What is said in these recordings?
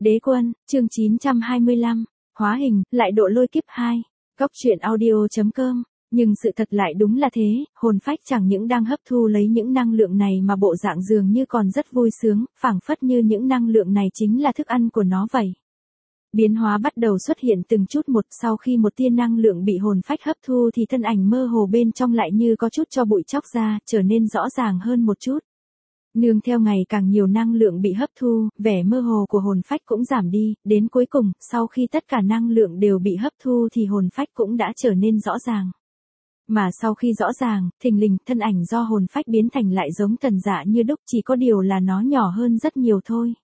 Đế quân, chương 925, hóa hình, lại độ lôi kiếp 2. Góc truyện audio.com. Nhưng sự thật lại đúng là thế, hồn phách chẳng những đang hấp thu lấy những năng lượng này mà bộ dạng dường như còn rất vui sướng, phảng phất như những năng lượng này chính là thức ăn của nó vậy. Biến hóa bắt đầu xuất hiện từng chút một, sau khi một tia năng lượng bị hồn phách hấp thu thì thân ảnh mơ hồ bên trong lại như có chút cho bụi chóc ra, trở nên rõ ràng hơn một chút. Nương theo ngày càng nhiều năng lượng bị hấp thu, vẻ mơ hồ của hồn phách cũng giảm đi, đến cuối cùng, sau khi tất cả năng lượng đều bị hấp thu thì hồn phách cũng đã trở nên rõ ràng. Mà sau khi rõ ràng, thình lình, thân ảnh do hồn phách biến thành lại giống Thần Dạ như đúc, chỉ có điều là nó nhỏ hơn rất nhiều thôi.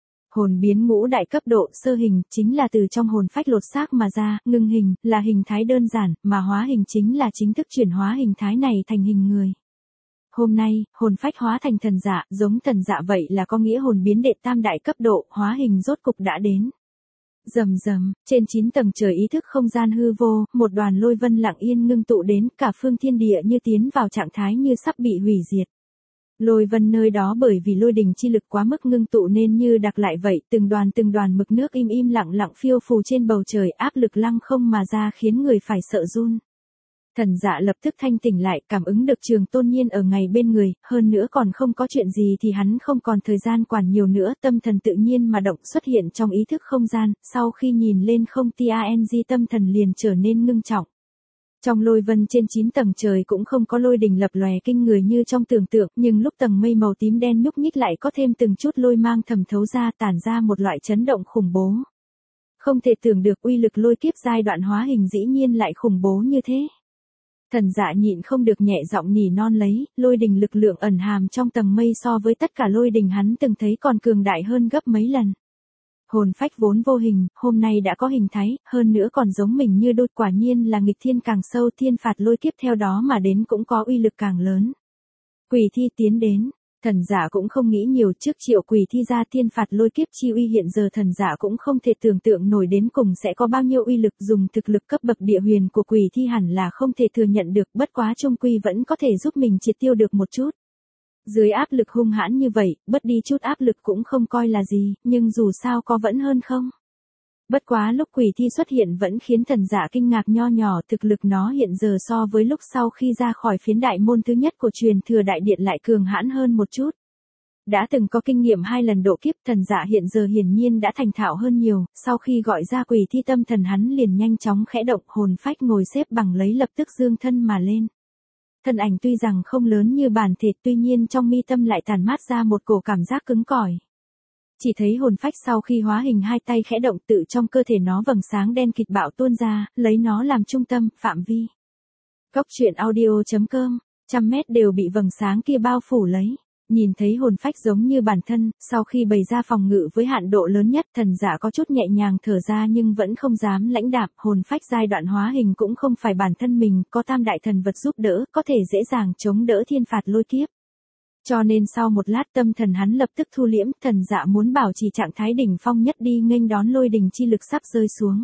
Hồn biến ngũ đại cấp độ sơ hình chính là từ trong hồn phách lột xác mà ra, ngưng hình là hình thái đơn giản, mà hóa hình chính là chính thức chuyển hóa hình thái này thành hình người. Hôm nay, hồn phách hóa thành Thần Dạ, giống Thần Dạ vậy là có nghĩa hồn biến đệ tam đại cấp độ, hóa hình rốt cục đã đến. Rầm rầm, trên 9 tầng trời ý thức không gian hư vô, một đoàn lôi vân lặng yên ngưng tụ đến, cả phương thiên địa như tiến vào trạng thái như sắp bị hủy diệt. Lôi vân nơi đó bởi vì lôi đình chi lực quá mức ngưng tụ nên như đặc lại vậy, từng đoàn mực nước im lặng lặng phiêu phù trên bầu trời, áp lực lăng không mà ra khiến người phải sợ run. Thần Dạ lập tức thanh tỉnh lại, cảm ứng được Trường Tôn Nhiên ở ngay bên người, hơn nữa còn không có chuyện gì thì hắn không còn thời gian quản nhiều nữa, tâm thần tự nhiên mà động xuất hiện trong ý thức không gian, sau khi nhìn lên không TANG tâm thần liền trở nên ngưng trọng. Trong lôi vân trên 9 tầng trời cũng không có lôi đình lập lòe kinh người như trong tưởng tượng, nhưng lúc tầng mây màu tím đen nhúc nhích lại có thêm từng chút lôi mang thẩm thấu ra, tản ra một loại chấn động khủng bố. Không thể tưởng được uy lực lôi kiếp giai đoạn hóa hình dĩ nhiên lại khủng bố như thế. Thần Dạ nhịn không được nhẹ giọng nỉ non lấy, lôi đình lực lượng ẩn hàm trong tầng mây so với tất cả lôi đình hắn từng thấy còn cường đại hơn gấp mấy lần. Hồn phách vốn vô hình, hôm nay đã có hình thái, hơn nữa còn giống mình như đôi, quả nhiên là nghịch thiên càng sâu, thiên phạt lôi kiếp theo đó mà đến cũng có uy lực càng lớn. Quỷ thi tiến đến. Thần Dạ cũng không nghĩ nhiều, trước triệu quỷ thi ra thiên phạt lôi kiếp chi uy hiện giờ Thần Dạ cũng không thể tưởng tượng nổi đến cùng sẽ có bao nhiêu uy lực, dùng thực lực cấp bậc địa huyền của quỷ thi hẳn là không thể thừa nhận được, bất quá chung quy vẫn có thể giúp mình triệt tiêu được một chút. Dưới áp lực hung hãn như vậy, bớt đi chút áp lực cũng không coi là gì, nhưng dù sao có vẫn hơn không. Bất quá lúc quỷ thi xuất hiện vẫn khiến Thần Dạ kinh ngạc nho nhỏ, thực lực nó hiện giờ so với lúc sau khi ra khỏi phiến đại môn thứ nhất của truyền thừa đại điện lại cường hãn hơn một chút. Đã từng có kinh nghiệm 2 lần độ kiếp, Thần Dạ hiện giờ hiển nhiên đã thành thạo hơn nhiều, sau khi gọi ra quỷ thi tâm thần hắn liền nhanh chóng khẽ động, hồn phách ngồi xếp bằng lấy lập tức dương thân mà lên. Thân ảnh tuy rằng không lớn như bản thể, tuy nhiên trong mi tâm lại tản mát ra một cổ cảm giác cứng cỏi. Chỉ thấy hồn phách sau khi hóa hình hai tay khẽ động, tự trong cơ thể nó vầng sáng đen kịt bạo tuôn ra, lấy nó làm trung tâm, phạm vi. Góc truyện audio.com, 100 mét đều bị vầng sáng kia bao phủ lấy. Nhìn thấy hồn phách giống như bản thân, sau khi bày ra phòng ngự với hạn độ lớn nhất, Thần Dạ có chút nhẹ nhàng thở ra nhưng vẫn không dám lãnh đạm, hồn phách giai đoạn hóa hình cũng không phải bản thân mình, có tam đại thần vật giúp đỡ, có thể dễ dàng chống đỡ thiên phạt lôi kiếp. Cho nên sau một lát tâm thần hắn lập tức thu liễm, Thần Dạ muốn bảo trì trạng thái đỉnh phong nhất đi nghênh đón lôi đình chi lực sắp rơi xuống.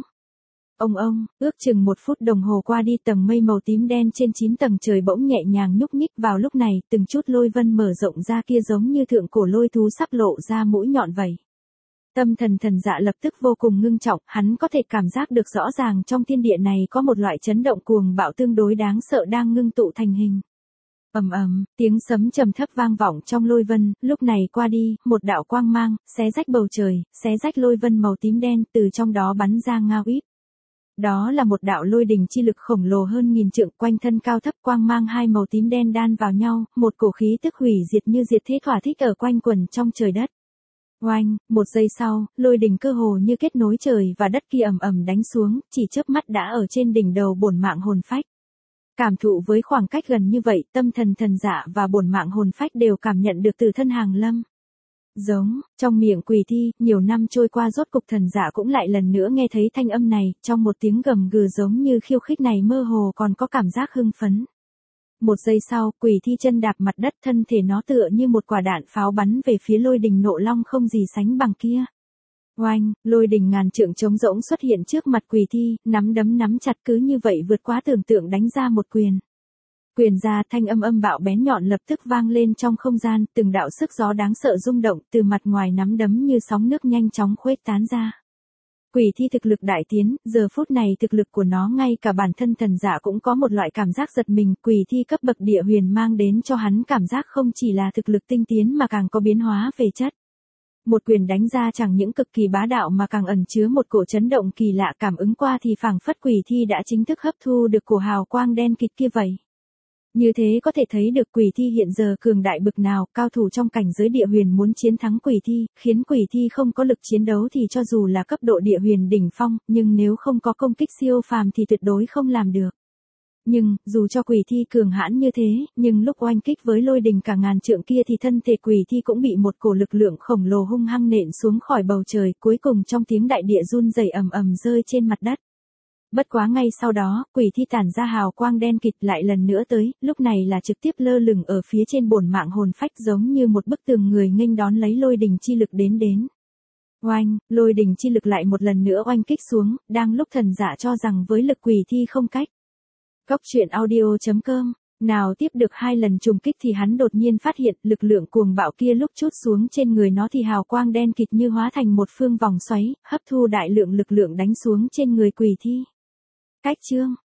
Ông, ước chừng 1 phút đồng hồ qua đi, tầng mây màu tím đen trên 9 tầng trời bỗng nhẹ nhàng nhúc nhích, vào lúc này, từng chút lôi vân mở rộng ra kia giống như thượng cổ lôi thú sắp lộ ra mũi nhọn vậy. Tâm thần Thần Dạ lập tức vô cùng ngưng trọng, hắn có thể cảm giác được rõ ràng trong thiên địa này có một loại chấn động cuồng bạo tương đối đáng sợ đang ngưng tụ thành hình. Tiếng sấm trầm thấp vang vọng trong lôi vân, lúc này qua đi, một đạo quang mang, xé rách bầu trời, xé rách lôi vân màu tím đen, từ trong đó bắn ra ngao íp. Đó là một đạo lôi đình chi lực khổng lồ hơn 1000 trượng, quanh thân cao thấp, quang mang hai màu tím đen đan vào nhau, một cổ khí tức hủy diệt như diệt thế thỏa thích ở quanh quần trong trời đất. Oanh, một giây sau, lôi đình cơ hồ như kết nối trời và đất kia ầm đánh xuống, chỉ chớp mắt đã ở trên đỉnh đầu bổn mạng hồn phách. Cảm thụ với khoảng cách gần như vậy, tâm thần Thần Dạ và bổn mạng hồn phách đều cảm nhận được từ thân hàng lâm. Giống, trong miệng quỷ thi, nhiều năm trôi qua rốt cục Thần Dạ cũng lại lần nữa nghe thấy thanh âm này, trong một tiếng gầm gừ giống như khiêu khích này mơ hồ còn có cảm giác hưng phấn. Một giây sau, quỷ thi chân đạp mặt đất, thân thể nó tựa như một quả đạn pháo bắn về phía lôi đình nộ long không gì sánh bằng kia. Oanh, lôi đình ngàn trượng trống rỗng xuất hiện trước mặt quỷ thi, nắm đấm nắm chặt cứ như vậy vượt quá tưởng tượng đánh ra một quyền. Quyền ra, thanh âm bạo bén nhọn lập tức vang lên trong không gian, từng đạo sức gió đáng sợ rung động, từ mặt ngoài nắm đấm như sóng nước nhanh chóng khuếch tán ra. Quỷ thi thực lực đại tiến, giờ phút này thực lực của nó ngay cả bản thân thần giả cũng có một loại cảm giác giật mình, quỷ thi cấp bậc địa huyền mang đến cho hắn cảm giác không chỉ là thực lực tinh tiến mà càng có biến hóa về chất. Một quyền đánh ra chẳng những cực kỳ bá đạo mà càng ẩn chứa một cổ chấn động kỳ lạ, cảm ứng qua thì phảng phất quỷ thi đã chính thức hấp thu được cổ hào quang đen kịt kia vậy. Như thế có thể thấy được quỷ thi hiện giờ cường đại bực nào, cao thủ trong cảnh giới địa huyền muốn chiến thắng quỷ thi, khiến quỷ thi không có lực chiến đấu thì cho dù là cấp độ địa huyền đỉnh phong, nhưng nếu không có công kích siêu phàm thì tuyệt đối không làm được. Nhưng, dù cho quỷ thi cường hãn như thế, nhưng lúc oanh kích với lôi đình cả ngàn trượng kia thì thân thể quỷ thi cũng bị một cổ lực lượng khổng lồ hung hăng nện xuống khỏi bầu trời, cuối cùng trong tiếng đại địa run rẩy ầm ầm rơi trên mặt đất. Bất quá ngay sau đó, quỷ thi tản ra hào quang đen kịt lại lần nữa tới, lúc này là trực tiếp lơ lửng ở phía trên bổn mạng hồn phách giống như một bức tường người nghênh đón lấy lôi đình chi lực đến. Oanh, lôi đình chi lực lại một lần nữa oanh kích xuống, đang lúc thần giả cho rằng với lực quỷ thi không cách. Cốc truyện audio.com, nào tiếp được 2 lần trùng kích thì hắn đột nhiên phát hiện lực lượng cuồng bạo kia lúc trút xuống trên người nó thì hào quang đen kịt như hóa thành một phương vòng xoáy, hấp thu đại lượng lực lượng đánh xuống trên người quỷ thi. Cách chương